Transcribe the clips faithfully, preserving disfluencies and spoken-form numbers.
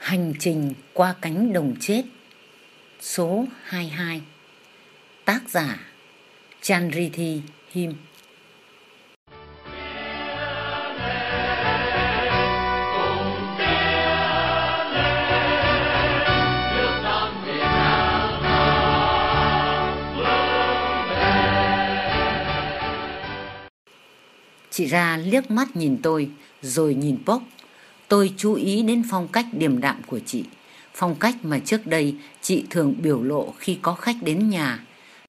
Hành trình qua cánh đồng chết số hai mươi hai. Tác giả Chandrithi Him. Chị Ra liếc mắt nhìn tôi rồi nhìn Pốc. Tôi chú ý đến phong cách điềm đạm của chị, phong cách mà trước đây chị thường biểu lộ khi có khách đến nhà.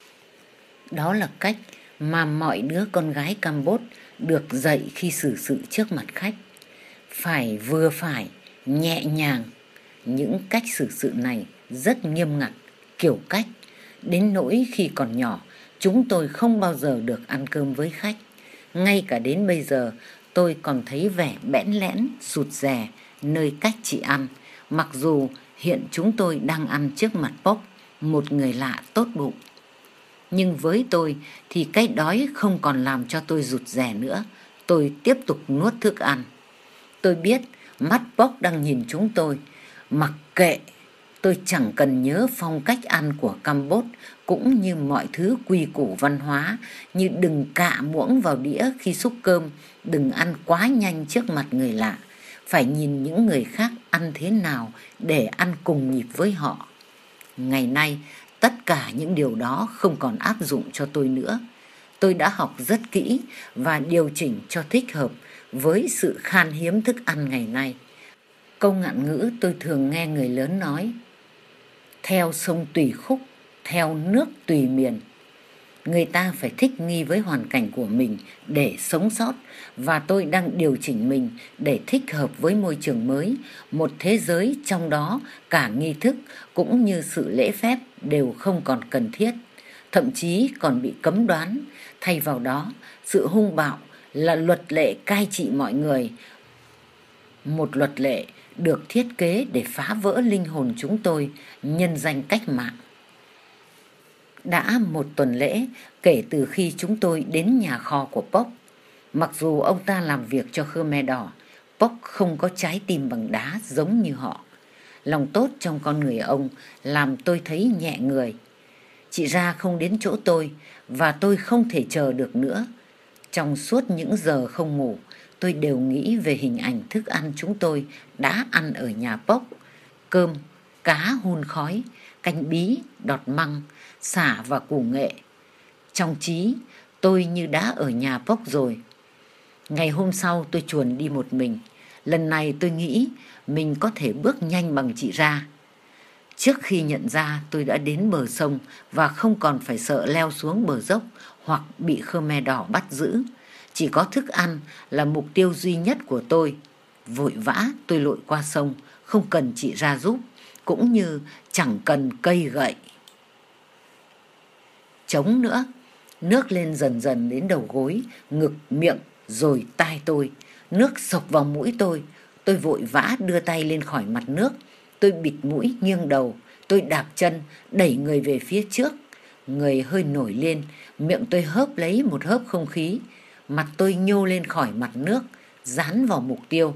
Đó là cách mà mọi đứa con gái Campuchia được dạy khi xử sự trước mặt khách. Phải vừa phải, nhẹ nhàng. Những cách xử sự này rất nghiêm ngặt, kiểu cách. Đến nỗi khi còn nhỏ, chúng tôi không bao giờ được ăn cơm với khách. Ngay cả đến bây giờ, tôi còn thấy vẻ bẽn lẽn, rụt rè nơi cách chị ăn, mặc dù hiện chúng tôi đang ăn trước mặt Pốc, một người lạ tốt bụng. Nhưng với tôi thì cái đói không còn làm cho tôi rụt rè nữa. Tôi tiếp tục nuốt thức ăn. Tôi biết mắt Pốc đang nhìn chúng tôi. Mặc kệ, tôi chẳng cần nhớ phong cách ăn của Campuchia cũng như mọi thứ quy củ văn hóa, như đừng cạ muỗng vào đĩa khi xúc cơm, đừng ăn quá nhanh trước mặt người lạ, phải nhìn những người khác ăn thế nào để ăn cùng nhịp với họ. Ngày nay, tất cả những điều đó không còn áp dụng cho tôi nữa. Tôi đã học rất kỹ và điều chỉnh cho thích hợp với sự khan hiếm thức ăn ngày nay. Câu ngạn ngữ tôi thường nghe người lớn nói: theo sông tùy khúc, theo nước tùy miền. Người ta phải thích nghi với hoàn cảnh của mình để sống sót, và tôi đang điều chỉnh mình để thích hợp với môi trường mới, một thế giới trong đó cả nghi thức cũng như sự lễ phép đều không còn cần thiết, thậm chí còn bị cấm đoán. Thay vào đó, sự hung bạo là luật lệ cai trị mọi người, một luật lệ được thiết kế để phá vỡ linh hồn chúng tôi nhân danh cách mạng. Đã một tuần lễ kể từ khi chúng tôi đến nhà kho của Pốc. Mặc dù ông ta làm việc cho Khmer Đỏ, Pốc không có trái tim bằng đá giống như họ. Lòng tốt trong con người ông làm tôi thấy nhẹ người. Chị Ra không đến chỗ tôi và tôi không thể chờ được nữa. Trong suốt những giờ không ngủ, tôi đều nghĩ về hình ảnh thức ăn chúng tôi đã ăn ở nhà Pốc. Cơm, cá hun khói, canh bí, đọt măng, sả và củ nghệ. Trong trí, tôi như đã ở nhà Pốc rồi. Ngày hôm sau tôi chuồn đi một mình. Lần này tôi nghĩ mình có thể bước nhanh bằng chị Ra. Trước khi nhận ra tôi đã đến bờ sông và không còn phải sợ leo xuống bờ dốc hoặc bị Khmer Đỏ bắt giữ. Chỉ có thức ăn là mục tiêu duy nhất của tôi. Vội vã tôi lội qua sông, không cần chị Ra giúp, cũng như chẳng cần cây gậy chống nữa. Nước lên dần dần đến đầu gối, ngực, miệng, rồi tai tôi. Nước xộc vào mũi tôi. Tôi vội vã đưa tay lên khỏi mặt nước. Tôi bịt mũi, nghiêng đầu. Tôi đạp chân, đẩy người về phía trước. Người hơi nổi lên, miệng tôi hớp lấy một hớp không khí. Mặt tôi nhô lên khỏi mặt nước, dán vào mục tiêu.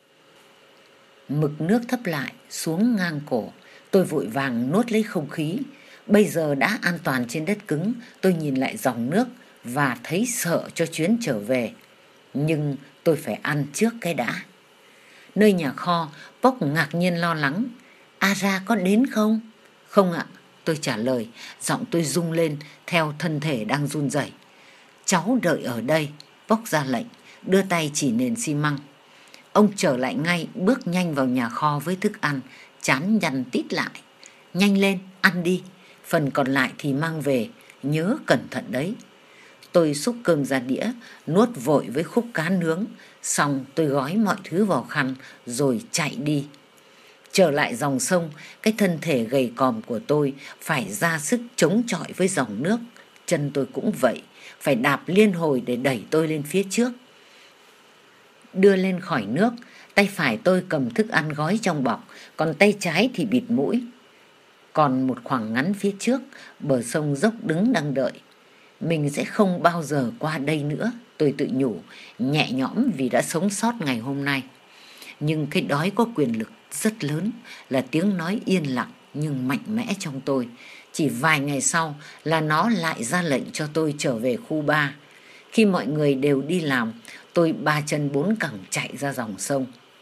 Mực nước thấp lại, xuống ngang cổ. Tôi vội vàng nuốt lấy không khí. Bây giờ đã an toàn trên đất cứng, tôi nhìn lại dòng nước và thấy sợ cho chuyến trở về. Nhưng tôi phải ăn trước cái đã. Nơi nhà kho, Pốc ngạc nhiên lo lắng. A Ra có đến không? Không ạ, tôi trả lời, giọng tôi rung lên theo thân thể đang run rẩy. Cháu đợi ở đây, Pốc ra lệnh, đưa tay chỉ nền xi măng. Ông trở lại ngay, bước nhanh vào nhà kho với thức ăn, trán nhăn tít lại. Nhanh lên, ăn đi, phần còn lại thì mang về, nhớ cẩn thận đấy. Tôi xúc cơm ra đĩa, nuốt vội với khúc cá nướng, xong tôi gói mọi thứ vào khăn rồi chạy đi. Trở lại dòng sông, cái thân thể gầy còm của tôi phải ra sức chống chọi với dòng nước. Chân tôi cũng vậy, phải đạp liên hồi để đẩy tôi lên phía trước. Đưa lên khỏi nước, tay phải tôi cầm thức ăn gói trong bọc, còn tay trái thì bịt mũi. Còn một khoảng ngắn phía trước, bờ sông dốc đứng đang đợi. Mình sẽ không bao giờ qua đây nữa, tôi tự nhủ, nhẹ nhõm vì đã sống sót ngày hôm nay. Nhưng cái đói có quyền lực rất lớn, là tiếng nói yên lặng nhưng mạnh mẽ trong tôi. Chỉ vài ngày sau là nó lại ra lệnh cho tôi trở về khu ba. Khi mọi người đều đi làm, tôi ba chân bốn cẳng chạy ra dòng sông.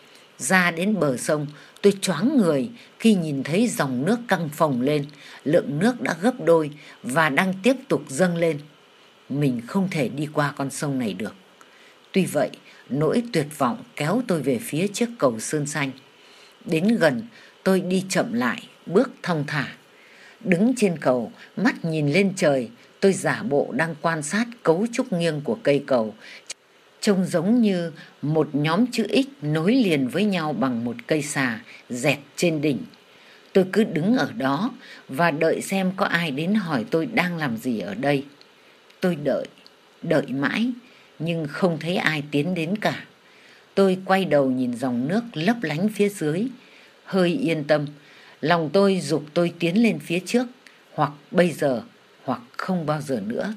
Ra đến bờ sông, tôi choáng người khi nhìn thấy dòng nước căng phồng lên, lượng nước đã gấp đôi và đang tiếp tục dâng lên. Mình không thể đi qua con sông này được. Tuy vậy, nỗi tuyệt vọng kéo tôi về phía chiếc cầu sơn xanh. Đến gần, tôi đi chậm lại, bước thong thả. Đứng trên cầu, mắt nhìn lên trời, tôi giả bộ đang quan sát cấu trúc nghiêng của cây cầu, trông giống như một nhóm chữ X nối liền với nhau bằng một cây xà dẹt trên đỉnh. Tôi cứ đứng ở đó và đợi xem có ai đến hỏi tôi đang làm gì ở đây. Tôi đợi, đợi mãi, nhưng không thấy ai tiến đến cả. Tôi quay đầu nhìn dòng nước lấp lánh phía dưới, hơi yên tâm. Lòng tôi giục tôi tiến lên phía trước, hoặc bây giờ, hoặc không bao giờ nữa.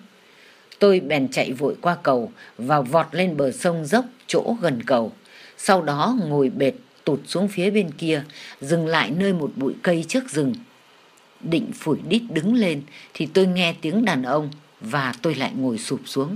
Tôi bèn chạy vội qua cầu và vọt lên bờ sông dốc chỗ gần cầu. Sau đó ngồi bệt tụt xuống phía bên kia, dừng lại nơi một bụi cây trước rừng. Định phủi đít đứng lên thì tôi nghe tiếng đàn ông và tôi lại ngồi sụp xuống.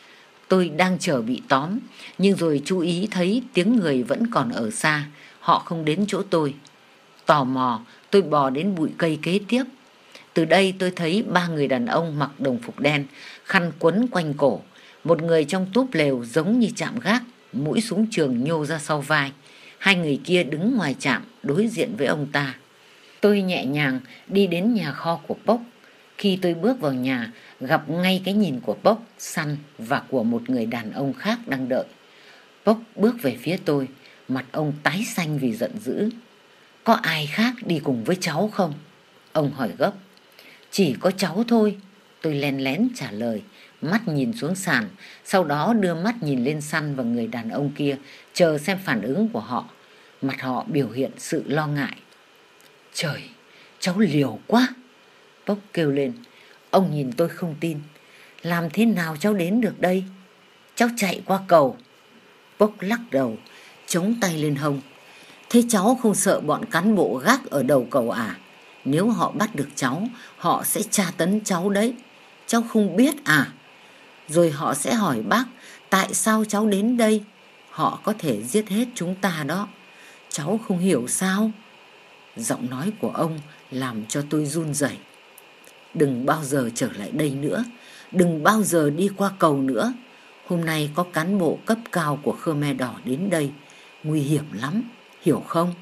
Tôi đang chờ bị tóm, nhưng rồi chú ý thấy tiếng người vẫn còn ở xa, họ không đến chỗ tôi. Tò mò, tôi bò đến bụi cây kế tiếp. Từ đây tôi thấy ba người đàn ông mặc đồng phục đen, khăn quấn quanh cổ. Một người trong túp lều giống như trạm gác, mũi súng trường nhô ra sau vai. Hai người kia đứng ngoài trạm đối diện với ông ta. Tôi nhẹ nhàng đi đến nhà kho của Pốc. Khi tôi bước vào nhà, gặp ngay cái nhìn của Pốc, Săn và của một người đàn ông khác đang đợi. Pốc bước về phía tôi, mặt ông tái xanh vì giận dữ. Có ai khác đi cùng với cháu không? Ông hỏi gấp. Chỉ có cháu thôi, tôi len lén trả lời, mắt nhìn xuống sàn, sau đó đưa mắt nhìn lên Săn và người đàn ông kia, chờ xem phản ứng của họ. Mặt họ biểu hiện sự lo ngại. Trời, cháu liều quá, Pốc kêu lên. Ông nhìn tôi không tin. Làm thế nào cháu đến được đây? Cháu chạy qua cầu. Pốc lắc đầu, chống tay lên hông. Thế cháu không sợ bọn cán bộ gác ở đầu cầu à? Nếu họ bắt được cháu, họ sẽ tra tấn cháu đấy. Cháu không biết à? Rồi họ sẽ hỏi bác tại sao cháu đến đây. Họ có thể giết hết chúng ta đó. Cháu không hiểu sao? Giọng nói của ông làm cho tôi run rẩy. Đừng bao giờ trở lại đây nữa. Đừng bao giờ đi qua cầu nữa. Hôm nay có cán bộ cấp cao của Khmer Đỏ đến đây. Nguy hiểm lắm, hiểu không?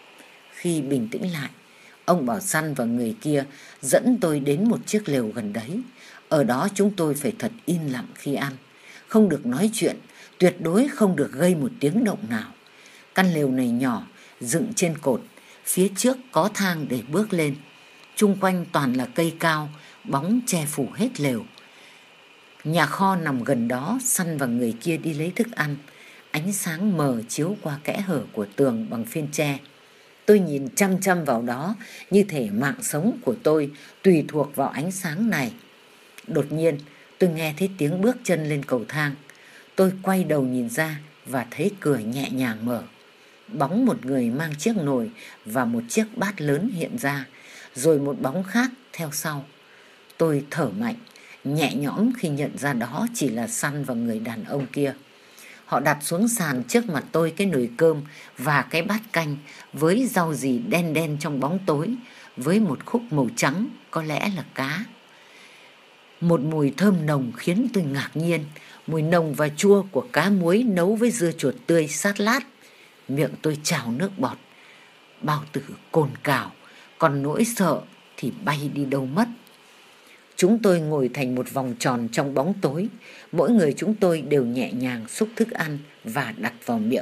Khi bình tĩnh lại, ông bảo Săn và người kia dẫn tôi đến một chiếc lều gần đấy. Ở đó chúng tôi phải thật im lặng khi ăn. Không được nói chuyện, tuyệt đối không được gây một tiếng động nào. Căn lều này nhỏ, dựng trên cột. Phía trước có thang để bước lên. Chung quanh toàn là cây cao, bóng che phủ hết lều. Nhà kho nằm gần đó, Săn và người kia đi lấy thức ăn. Ánh sáng mờ chiếu qua kẽ hở của tường bằng phên tre. Tôi nhìn chăm chăm vào đó, như thể mạng sống của tôi tùy thuộc vào ánh sáng này. Đột nhiên, tôi nghe thấy tiếng bước chân lên cầu thang. Tôi quay đầu nhìn ra và thấy cửa nhẹ nhàng mở. Bóng một người mang chiếc nồi và một chiếc bát lớn hiện ra, rồi một bóng khác theo sau. Tôi thở mạnh, nhẹ nhõm khi nhận ra đó chỉ là Săn và người đàn ông kia. Họ đặt xuống sàn trước mặt tôi cái nồi cơm và cái bát canh với rau rì đen đen trong bóng tối, với một khúc màu trắng, có lẽ là cá. Một mùi thơm nồng khiến tôi ngạc nhiên, mùi nồng và chua của cá muối nấu với dưa chuột tươi sát lát. Miệng tôi trào nước bọt. Bao tử cồn cào, còn nỗi sợ thì bay đi đâu mất. Chúng tôi ngồi thành một vòng tròn trong bóng tối. Mỗi người chúng tôi đều nhẹ nhàng xúc thức ăn và đặt vào miệng.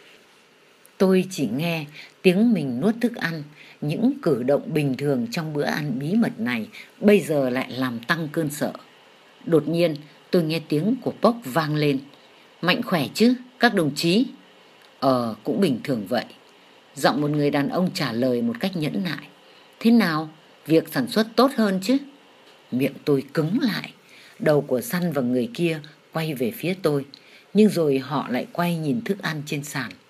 Tôi chỉ nghe tiếng mình nuốt thức ăn. Những cử động bình thường trong bữa ăn bí mật này bây giờ lại làm tăng cơn sợ. Đột nhiên tôi nghe tiếng của Pốc vang lên. Mạnh khỏe chứ các đồng chí? Ờ, cũng bình thường vậy. Giọng một người đàn ông trả lời một cách nhẫn nại. Thế nào? Việc sản xuất tốt hơn chứ? Miệng tôi cứng lại. Đầu của Săn và người kia quay về phía tôi, nhưng rồi họ lại quay nhìn thức ăn trên sàn.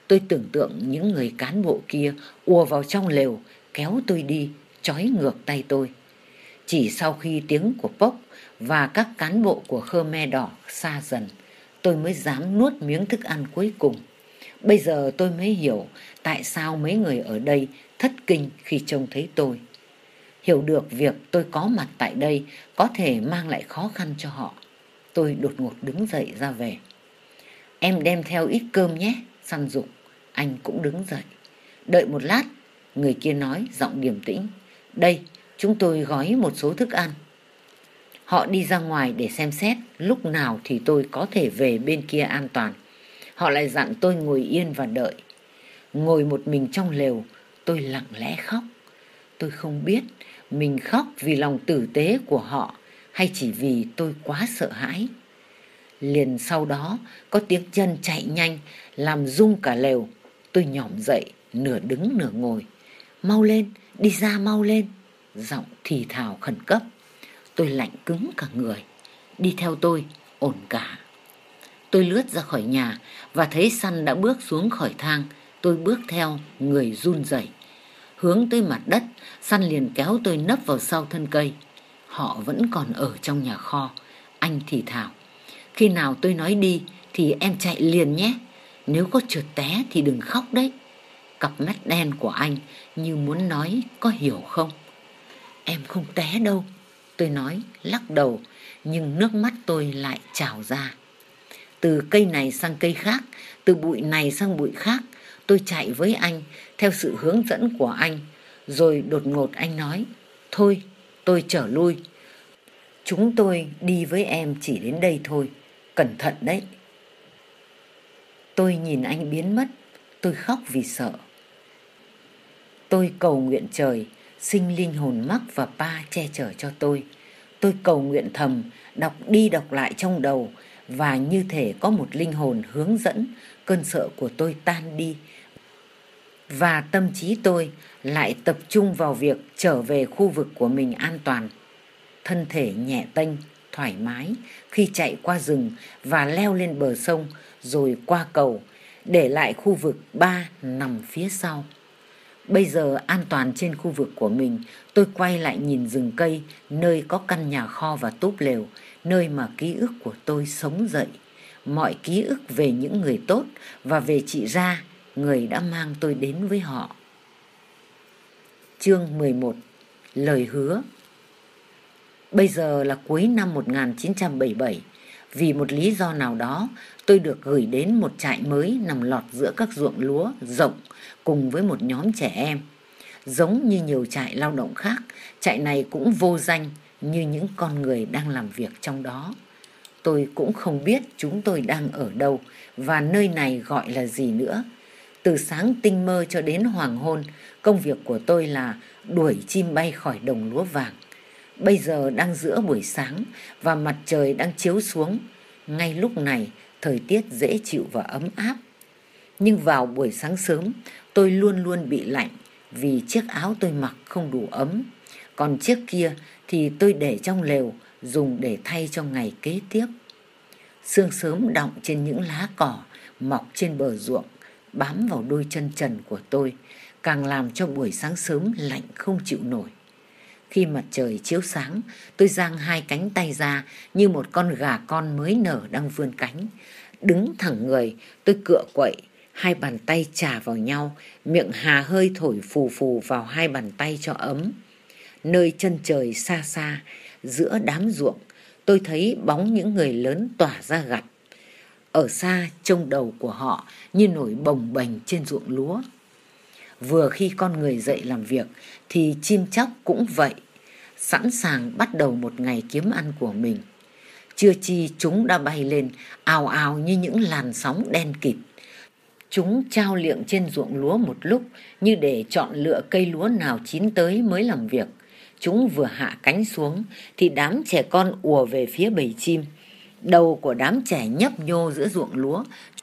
Tôi tưởng tượng những người cán bộ kia ùa vào trong lều, kéo tôi đi, trói ngược tay tôi. Chỉ sau khi tiếng của Pốc và các cán bộ của Khmer Đỏ xa dần, tôi mới dám nuốt miếng thức ăn cuối cùng. Bây giờ tôi mới hiểu tại sao mấy người ở đây thất kinh khi trông thấy tôi. Hiểu được việc tôi có mặt tại đây có thể mang lại khó khăn cho họ. Tôi đột ngột đứng dậy ra về. Em đem theo ít cơm nhé, Săn giục. Anh cũng đứng dậy. Đợi một lát, người kia nói giọng điềm tĩnh. Đây, chúng tôi gói một số thức ăn. Họ đi ra ngoài để xem xét lúc nào thì tôi có thể về bên kia an toàn. Họ lại dặn tôi ngồi yên và đợi. Ngồi một mình trong lều, tôi lặng lẽ khóc. Tôi không biết mình khóc vì lòng tử tế của họ hay chỉ vì tôi quá sợ hãi. Liền sau đó có tiếng chân chạy nhanh làm rung cả lều. Tôi nhỏm dậy, nửa đứng nửa ngồi. Mau lên, đi ra mau lên. Giọng thì thào khẩn cấp. Tôi lạnh cứng cả người. Đi theo tôi, ổn cả. Tôi lướt ra khỏi nhà và thấy Săn đã bước xuống khỏi thang. Tôi bước theo, người run rẩy. Hướng tới mặt đất, Săn liền kéo tôi nấp vào sau thân cây. Họ vẫn còn ở trong nhà kho. Anh thì thào. Khi nào tôi nói đi thì em chạy liền nhé. Nếu có trượt té thì đừng khóc đấy. Cặp mắt đen của anh như muốn nói có hiểu không? Em không té đâu, tôi nói lắc đầu, nhưng nước mắt tôi lại trào ra. Từ cây này sang cây khác, từ bụi này sang bụi khác, tôi chạy với anh theo sự hướng dẫn của anh. Rồi đột ngột anh nói, thôi tôi trở lui. Chúng tôi đi với em chỉ đến đây thôi, cẩn thận đấy. Tôi nhìn anh biến mất, tôi khóc vì sợ. Tôi cầu nguyện trời, sinh linh hồn Mắc và Pa che chở cho tôi. Tôi cầu nguyện thầm, đọc đi đọc lại trong đầu, và như thể có một linh hồn hướng dẫn, cơn sợ của tôi tan đi. Và tâm trí tôi lại tập trung vào việc trở về khu vực của mình an toàn. Thân thể nhẹ tênh, thoải mái khi chạy qua rừng và leo lên bờ sông rồi qua cầu, để lại khu vực ba nằm phía sau. Bây giờ an toàn trên khu vực của mình, tôi quay lại nhìn rừng cây, nơi có căn nhà kho và túp lều, nơi mà ký ức của tôi sống dậy. Mọi ký ức về những người tốt và về chị Ra, người đã mang tôi đến với họ. Chương mười một. Lời hứa. Bây giờ là cuối năm một nghìn chín trăm bảy mươi bảy. Vì một lý do nào đó, tôi được gửi đến một trại mới nằm lọt giữa các ruộng lúa rộng cùng với một nhóm trẻ em. Giống như nhiều trại lao động khác, trại này cũng vô danh như những con người đang làm việc trong đó. Tôi cũng không biết chúng tôi đang ở đâu và nơi này gọi là gì nữa. Từ sáng tinh mơ cho đến hoàng hôn, công việc của tôi là đuổi chim bay khỏi đồng lúa vàng. Bây giờ đang giữa buổi sáng và mặt trời đang chiếu xuống. Ngay lúc này, thời tiết dễ chịu và ấm áp. Nhưng vào buổi sáng sớm, tôi luôn luôn bị lạnh vì chiếc áo tôi mặc không đủ ấm. Còn chiếc kia thì tôi để trong lều, dùng để thay cho ngày kế tiếp. Sương sớm đọng trên những lá cỏ mọc trên bờ ruộng, bám vào đôi chân trần của tôi, càng làm cho buổi sáng sớm lạnh không chịu nổi. Khi mặt trời chiếu sáng, tôi giang hai cánh tay ra như một con gà con mới nở đang vươn cánh. Đứng thẳng người, tôi cựa quậy, hai bàn tay chà vào nhau, miệng hà hơi thổi phù phù vào hai bàn tay cho ấm. Nơi chân trời xa xa, giữa đám ruộng, tôi thấy bóng những người lớn tỏa ra gặt. Ở xa, trông đầu của họ như nổi bồng bềnh trên ruộng lúa. Vừa khi con người dậy làm việc thì chim chóc cũng vậy, sẵn sàng bắt đầu một ngày kiếm ăn của mình. Chưa chi chúng đã bay lên, ào ào như những làn sóng đen kịt. Chúng trao liệng trên ruộng lúa một lúc như để chọn lựa cây lúa nào chín tới mới làm việc. Chúng vừa hạ cánh xuống thì đám trẻ con ùa về phía bầy chim. Đầu của đám trẻ nhấp nhô giữa ruộng lúa.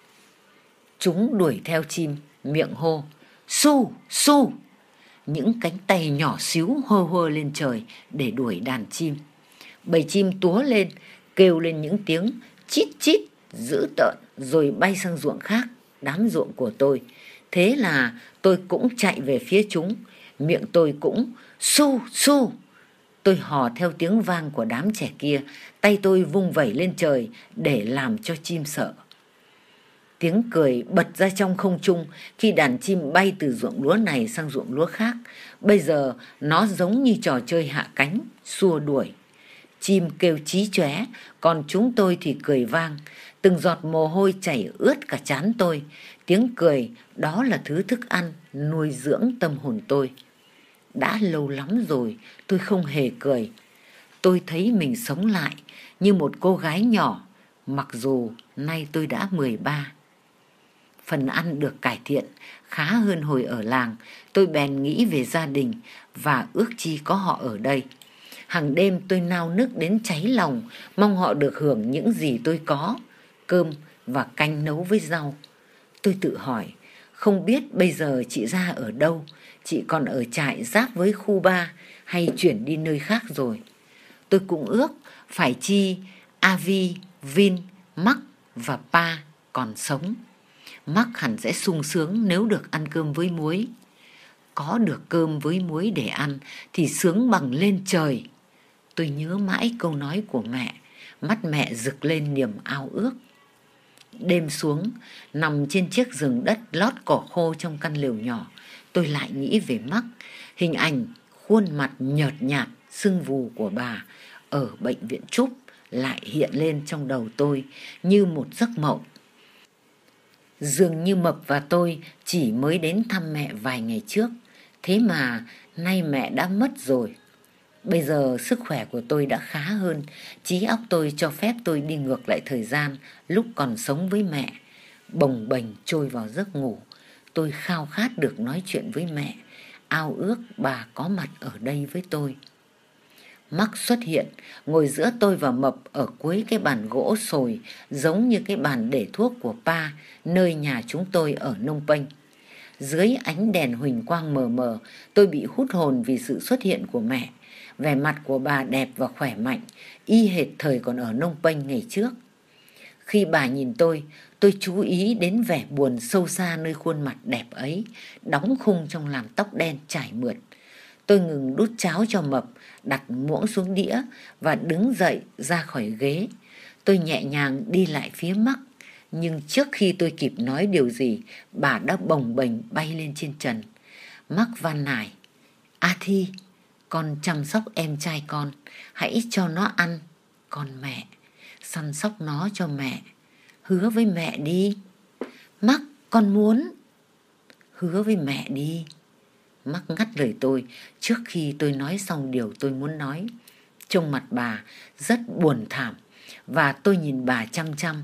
Chúng đuổi theo chim, miệng hô su su. Những cánh tay nhỏ xíu hơ hơ lên trời để đuổi đàn chim. Bầy chim túa lên, kêu lên những tiếng chít chít dữ tợn rồi bay sang ruộng khác. đám ruộng của tôi. Thế là tôi cũng chạy về phía chúng, miệng tôi cũng su su. Tôi hò theo tiếng vang của đám trẻ kia, tay tôi vung vẩy lên trời để làm cho chim sợ. Tiếng cười bật ra trong không trung khi đàn chim bay từ ruộng lúa này sang ruộng lúa khác. Bây giờ nó giống như trò chơi hạ cánh, xua đuổi. Chim kêu chí chóe, còn chúng tôi thì cười vang. Từng giọt mồ hôi chảy ướt cả trán tôi. Tiếng cười đó là thứ thức ăn nuôi dưỡng tâm hồn tôi. Đã lâu lắm rồi tôi không hề cười. Tôi thấy mình sống lại như một cô gái nhỏ, mặc dù nay tôi đã mười ba. Phần ăn được cải thiện, khá hơn hồi ở làng. Tôi bèn nghĩ về gia đình và ước chi có họ ở đây. Hàng đêm tôi nao nức đến cháy lòng, mong họ được hưởng những gì tôi có, cơm và canh nấu với rau. Tôi tự hỏi, không biết bây giờ chị ra ở đâu, chị còn ở trại giáp với khu ba hay chuyển đi nơi khác rồi. Tôi cũng ước phải chi Avi, Vin, Mắc và Pa còn sống. Mắc hẳn sẽ sung sướng nếu được ăn cơm với muối. Có được cơm với muối để ăn thì sướng bằng lên trời. Tôi nhớ mãi câu nói của mẹ, mắt mẹ rực lên niềm ao ước. Đêm xuống, nằm trên chiếc giường đất lót cỏ khô trong căn lều nhỏ, tôi lại nghĩ về Mắc. Hình ảnh khuôn mặt nhợt nhạt, sưng vù của bà ở bệnh viện Trúc lại hiện lên trong đầu tôi như một giấc mộng. Dường như Mập và tôi chỉ mới đến thăm mẹ vài ngày trước, thế mà nay mẹ đã mất rồi. Bây giờ sức khỏe của tôi đã khá hơn, trí óc tôi cho phép tôi đi ngược lại thời gian lúc còn sống với mẹ. Bồng bềnh trôi vào giấc ngủ, tôi khao khát được nói chuyện với mẹ, ao ước bà có mặt ở đây với tôi. Mắc xuất hiện, ngồi giữa tôi và Mập ở cuối cái bàn gỗ sồi, giống như cái bàn để thuốc của Pa, nơi nhà chúng tôi ở Nông Penh. Dưới ánh đèn huỳnh quang mờ mờ, tôi bị hút hồn vì sự xuất hiện của mẹ. Vẻ mặt của bà đẹp và khỏe mạnh, y hệt thời còn ở Nông Penh ngày trước. Khi bà nhìn tôi, tôi chú ý đến vẻ buồn sâu xa nơi khuôn mặt đẹp ấy, đóng khung trong làn tóc đen trải mượt. Tôi ngừng đút cháo cho Mập, đặt muỗng xuống đĩa và đứng dậy ra khỏi ghế. Tôi nhẹ nhàng đi lại phía Mắc, nhưng trước khi tôi kịp nói điều gì, bà đã bồng bềnh bay lên trên trần. Mắc van nài, A Thi, con chăm sóc em trai con, hãy cho nó ăn. Con mẹ, săn sóc nó cho mẹ. Hứa với mẹ đi. Mắc, con muốn. Hứa với mẹ đi. Mắc ngắt lời tôi trước khi tôi nói xong điều tôi muốn nói. Trông mặt bà rất buồn thảm và tôi nhìn bà chăm chăm.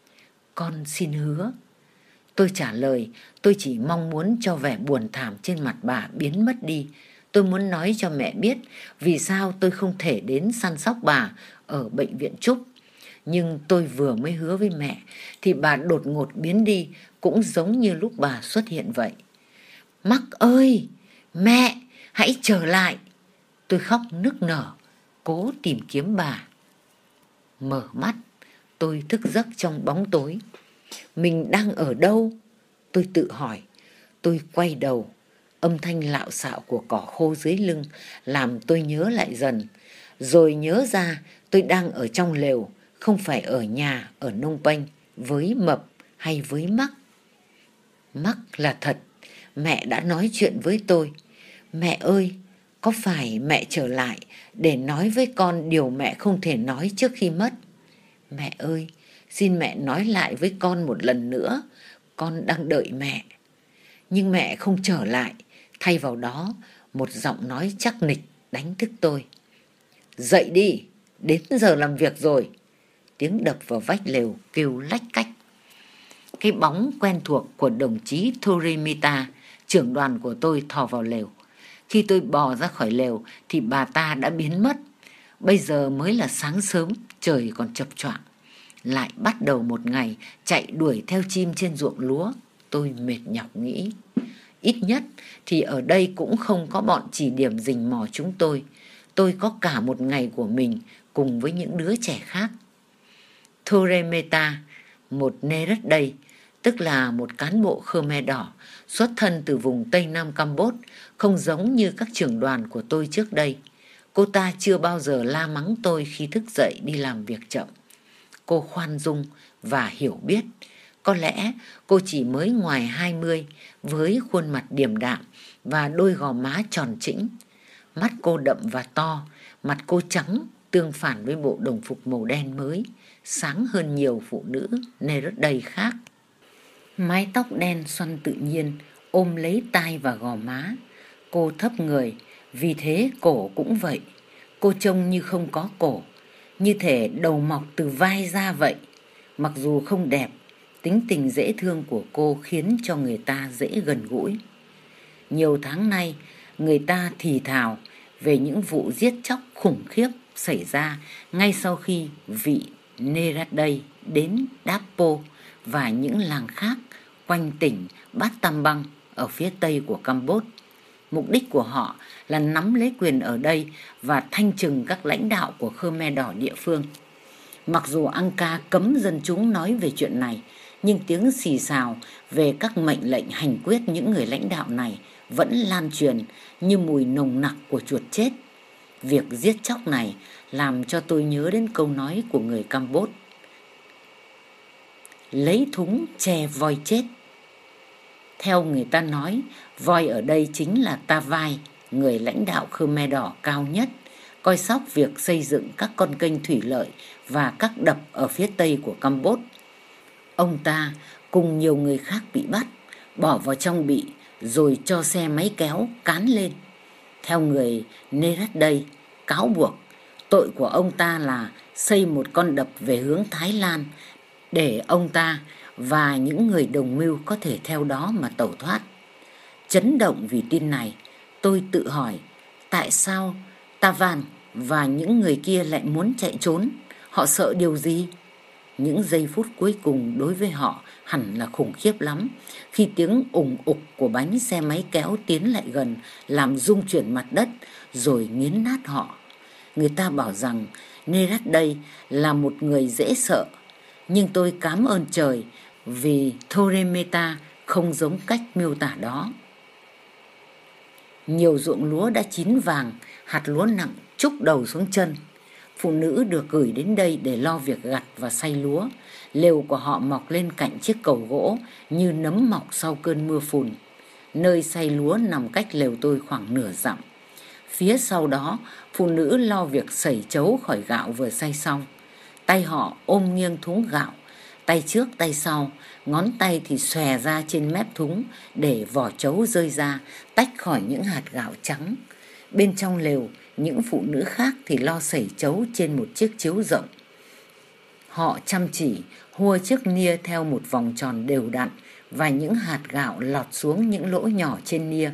Con xin hứa. Tôi trả lời, tôi chỉ mong muốn cho vẻ buồn thảm trên mặt bà biến mất đi. Tôi muốn nói cho mẹ biết vì sao tôi không thể đến săn sóc bà ở bệnh viện Trúc. Nhưng tôi vừa mới hứa với mẹ thì bà đột ngột biến đi, cũng giống như lúc bà xuất hiện vậy. Mắc ơi! Mẹ! Hãy trở lại! Tôi khóc nức nở, cố tìm kiếm bà. Mở mắt, tôi thức giấc trong bóng tối. Mình đang ở đâu? Tôi tự hỏi. Tôi quay đầu. Âm thanh lạo xạo của cỏ khô dưới lưng làm tôi nhớ lại dần. Rồi nhớ ra tôi đang ở trong lều, không phải ở nhà ở Nông Penh với Mập hay với Mắc. Mắc là thật, mẹ đã nói chuyện với tôi. Mẹ ơi, có phải mẹ trở lại để nói với con điều mẹ không thể nói trước khi mất? Mẹ ơi, xin mẹ nói lại với con một lần nữa, con đang đợi mẹ. Nhưng mẹ không trở lại, thay vào đó một giọng nói chắc nịch đánh thức tôi. Dậy đi, đến giờ làm việc rồi. Tiếng đập vào vách lều kêu lách cách. Cái bóng quen thuộc của đồng chí Thorimita, trưởng đoàn của tôi, thò vào lều. Khi tôi bò ra khỏi lều thì bà ta đã biến mất. Bây giờ mới là sáng sớm, trời còn chập choạng. Lại bắt đầu một ngày chạy đuổi theo chim trên ruộng lúa. Tôi mệt nhọc nghĩ. Ít nhất thì ở đây cũng không có bọn chỉ điểm rình mò chúng tôi. Tôi có cả một ngày của mình cùng với những đứa trẻ khác. Thoremeta, một nê đất đây, tức là một cán bộ Khmer Đỏ xuất thân từ vùng Tây Nam Campuchia, không giống như các trưởng đoàn của tôi trước đây. Cô ta chưa bao giờ la mắng tôi khi thức dậy đi làm việc chậm. Cô khoan dung và hiểu biết. Có lẽ cô chỉ mới ngoài hai mươi, với khuôn mặt điềm đạm và đôi gò má tròn trĩnh. Mắt cô đậm và to, mặt cô trắng tương phản với bộ đồng phục màu đen mới, sáng hơn nhiều phụ nữ nơi đây khác. Mái tóc đen xoăn tự nhiên ôm lấy tai và gò má. Cô thấp người, vì thế cổ cũng vậy. Cô trông như không có cổ, như thể đầu mọc từ vai ra vậy. Mặc dù không đẹp, tính tình dễ thương của cô khiến cho người ta dễ gần gũi. Nhiều tháng nay, người ta thì thào về những vụ giết chóc khủng khiếp xảy ra ngay sau khi vị Neradei đến Dapo và những làng khác quanh tỉnh Bát Tam Bang ở phía tây của Campuchia. Mục đích của họ là nắm lấy quyền ở đây và thanh trừng các lãnh đạo của Khmer Đỏ địa phương. Mặc dù Angkar cấm dân chúng nói về chuyện này, nhưng tiếng xì xào về các mệnh lệnh hành quyết những người lãnh đạo này vẫn lan truyền như mùi nồng nặc của chuột chết. Việc giết chóc này làm cho tôi nhớ đến câu nói của người Campuchia: lấy thúng che voi chết. Theo người ta nói, voi ở đây chính là Ta Vai, người lãnh đạo Khmer Đỏ cao nhất, coi sóc việc xây dựng các con kênh thủy lợi và các đập ở phía tây của Campuchia. Ông ta cùng nhiều người khác bị bắt, bỏ vào trong bị, rồi cho xe máy kéo cán lên. Theo người Neradei cáo buộc, tội của ông ta là xây một con đập về hướng Thái Lan để ông ta và những người đồng mưu có thể theo đó mà tẩu thoát. Chấn động vì tin này, tôi tự hỏi tại sao Tavan và những người kia lại muốn chạy trốn. Họ sợ điều gì? Những giây phút cuối cùng đối với họ hẳn là khủng khiếp lắm, khi tiếng ùng ục của bánh xe máy kéo tiến lại gần, làm rung chuyển mặt đất rồi nghiến nát họ. Người ta bảo rằng Neradei là một người dễ sợ, nhưng tôi cảm ơn trời vì Thoremeta không giống cách miêu tả đó. Nhiều ruộng lúa đã chín vàng, hạt lúa nặng trút đầu xuống chân. Phụ nữ được gửi đến đây để lo việc gặt và xay lúa. Lều của họ mọc lên cạnh chiếc cầu gỗ như nấm mọc sau cơn mưa phùn. Nơi xay lúa nằm cách lều tôi khoảng nửa dặm. Phía sau đó, phụ nữ lo việc sẩy chấu khỏi gạo vừa xay xong. Tay họ ôm nghiêng thúng gạo, tay trước tay sau, ngón tay thì xòe ra trên mép thúng để vỏ chấu rơi ra, tách khỏi những hạt gạo trắng. Bên trong lều, những phụ nữ khác thì lo sẩy chấu trên một chiếc chiếu rộng. Họ chăm chỉ hua chiếc nia theo một vòng tròn đều đặn và những hạt gạo lọt xuống những lỗ nhỏ trên nia.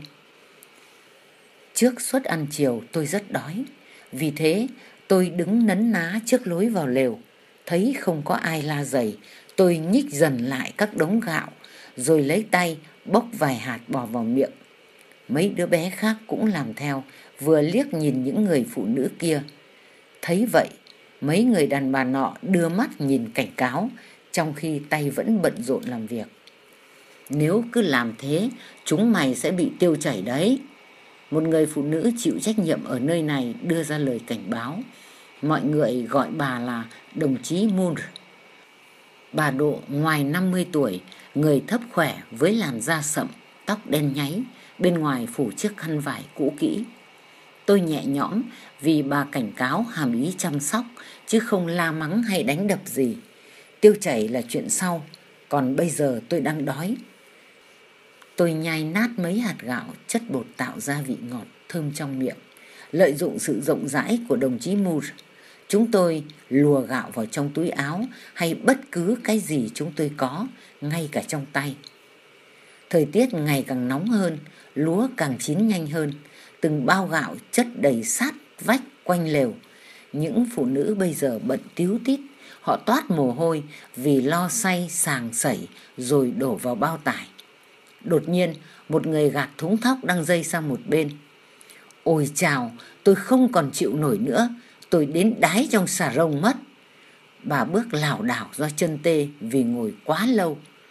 Trước suất ăn chiều tôi rất đói, vì thế tôi đứng nấn ná trước lối vào lều. Thấy không có ai la rầy, tôi nhích dần lại các đống gạo, rồi lấy tay bốc vài hạt bỏ vào miệng. Mấy đứa bé khác cũng làm theo, vừa liếc nhìn những người phụ nữ kia. Thấy vậy, mấy người đàn bà nọ đưa mắt nhìn cảnh cáo, trong khi tay vẫn bận rộn làm việc. Nếu cứ làm thế, chúng mày sẽ bị tiêu chảy đấy. Một người phụ nữ chịu trách nhiệm ở nơi này đưa ra lời cảnh báo. Mọi người gọi bà là đồng chí Moon. Bà độ ngoài năm mươi tuổi, người thấp khỏe với làn da sậm, tóc đen nháy, bên ngoài phủ chiếc khăn vải cũ kỹ. Tôi nhẹ nhõm vì bà cảnh cáo hàm ý chăm sóc, chứ không la mắng hay đánh đập gì. Tiêu chảy là chuyện sau, còn bây giờ tôi đang đói. Tôi nhai nát mấy hạt gạo, chất bột tạo ra vị ngọt thơm trong miệng. Lợi dụng sự rộng rãi của đồng chí Moore, chúng tôi lùa gạo vào trong túi áo hay bất cứ cái gì chúng tôi có, ngay cả trong tay. Thời tiết ngày càng nóng hơn, lúa càng chín nhanh hơn. Từng bao gạo chất đầy sát vách quanh lều. Những phụ nữ bây giờ bận tíu tít, họ toát mồ hôi vì lo xay sàng sẩy rồi đổ vào bao tải. Đột nhiên, một người gạt thúng thóc đang dây sang một bên. Ôi chào, tôi không còn chịu nổi nữa, tôi đến đái trong xà rông mất. Bà bước lảo đảo do chân tê vì ngồi quá lâu.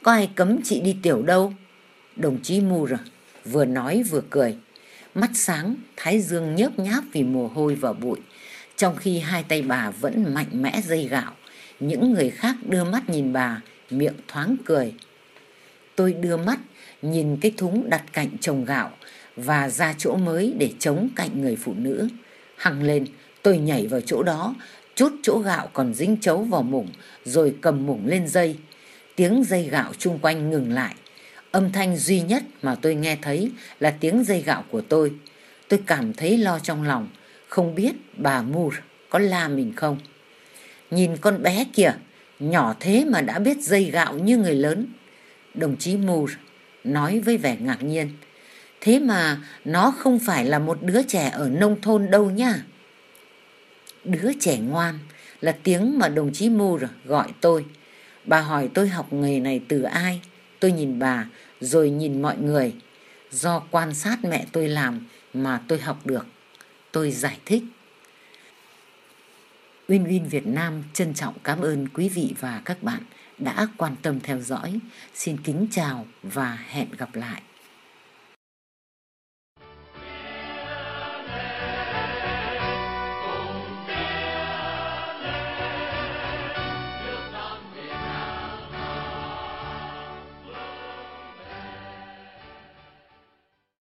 có ai cấm chị đi tiểu đâu. Đồng chí Moore vừa nói vừa cười. Mắt sáng, thái dương nhớp nháp vì mồ hôi và bụi. Trong khi hai tay bà vẫn mạnh mẽ dây gạo, những người khác đưa mắt nhìn bà, miệng thoáng cười. Tôi đưa mắt nhìn cái thúng đặt cạnh chồng gạo và ra chỗ mới để chống cạnh người phụ nữ. Hằng lên, tôi nhảy vào chỗ đó, trút chỗ gạo còn dính chấu vào mủng, rồi cầm mủng lên dây. Tiếng dây gạo chung quanh ngừng lại. Âm thanh duy nhất mà tôi nghe thấy là tiếng dây gạo của tôi. Tôi cảm thấy lo trong lòng, không biết bà Moore có la mình không. Nhìn con bé kìa, nhỏ thế mà đã biết dây gạo như người lớn. Đồng chí Moore nói với vẻ ngạc nhiên. Thế mà nó không phải là một đứa trẻ ở nông thôn đâu nha. Đứa trẻ ngoan là tiếng mà đồng chí Moore gọi tôi. Bà hỏi tôi học nghề này từ ai. Tôi nhìn bà rồi nhìn mọi người. Do quan sát mẹ tôi làm mà tôi học được. Tôi giải thích. Win Win Việt Nam trân trọng cảm ơn quý vị và các bạn đã quan tâm theo dõi. Xin kính chào và hẹn gặp lại.